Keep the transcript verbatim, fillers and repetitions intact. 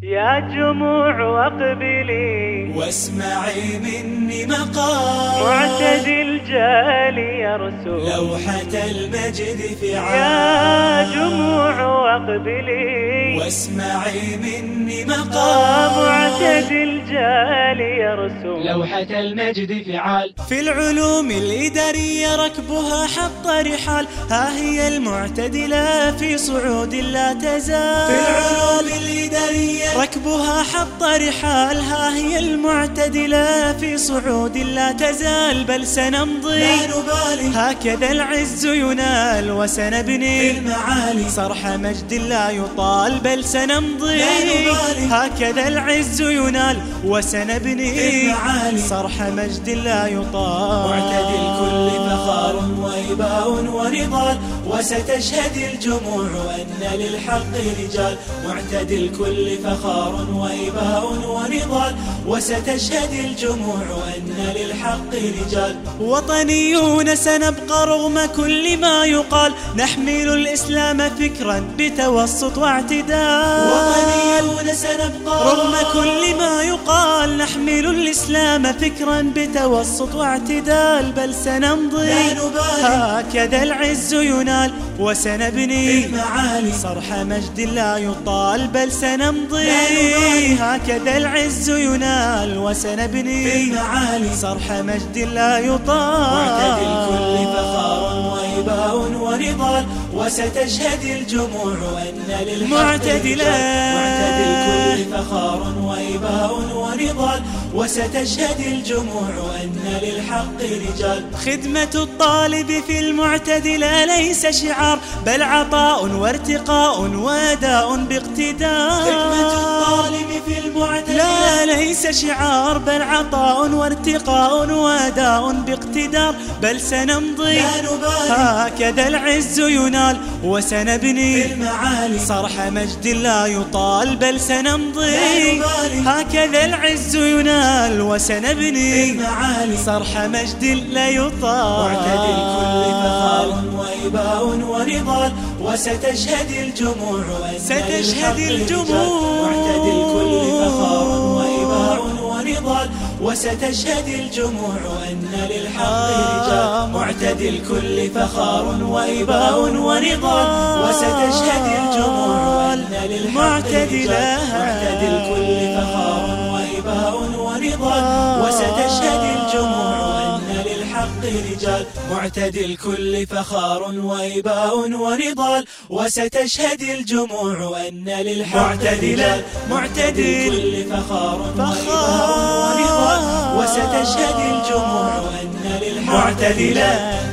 يا جموع واقبلي واسمعي مني مقال معتدل جالي يرسم لوحة المجد فعال. يا جموع واقبلي واسمعي مني مقال معتدل جالي يرسم لوحة المجد فعال. في العلوم الإدارية ركبها حط رحال، ها هي المعتدلة في صعود لا تزال. في العلوم الإدارية ركبها حط رحال، ها هي المعتدلة في صعود لا تزال. بل سنمضي لا نبالي، هكذا العز ينال وسنبني المعالي صرح مجد لا يطال. بل سنمضي لا نبالي، هكذا العز ينال وسنبني المعالي صرح مجد لا يطال. معتدي الكل فخار وإباء ونضال، وستشهد الجموع أن للحق رجال. معتدي الكل فخار وإباء ونضال، وستشهد الجموع أن للحق رجال. وطنيون سنبقى رغم كل ما يقال، نحمل الإسلام فكرا بتوسط واعتدال. وطنيون سنبقى رغم كل ما يقال، نحمل الإسلام فكرا بتوسط واعتدال. بل سنمضي لا نبالي، هكذا العز ينال وسنبني المعالي صرح مجد لا يطال. بل سنمضي لا نبالي، هكذا العز ينال وسنبني المعالي صرح مجد لا يطال. معتدي الكل فخار وإباء ونضال، وستشهد الجموع أن للحق معتدلا. معتدي الكل فخار وإباء ونضال، وستشهد الجموع أن للحق رجال. خدمة الطالب في المعتدلة ليس شعار، بل عطاء وارتقاء واداء باقتدار. خدمة الطالب في المعتدلة لا ليس شعار، بل عطاء وارتقاء واداء باقتدار. بل سنمضي لا نبالي، هكذا العز ينال وسنبني المعالي صرح مجد لا يطال. بل سنمضي لا نبالي، هكذا العز ينال وسنبني المعالي صرح مجد لا يطال. معتدي الكل فخار وإباء ونضال، وستشهد الجموع أن ستشهد الجموع. معتدي الكل فخار وإباء ونضال، وستشهد الجموع أن للحق رجال. معتدي الكل فخار وإباء ونضال، وستشهد الجموع أن للحق رجال. معتدي الكل فخار وإباء ونضال، وستشهد الجموع أن للحق رجال. معتدي الكل فخار وإباء ونضال، وستشهد الجموع أن للحق رجال. معتدي الكل فخار وإباء ونضال، وستشهد الجموع أن للحق رجال.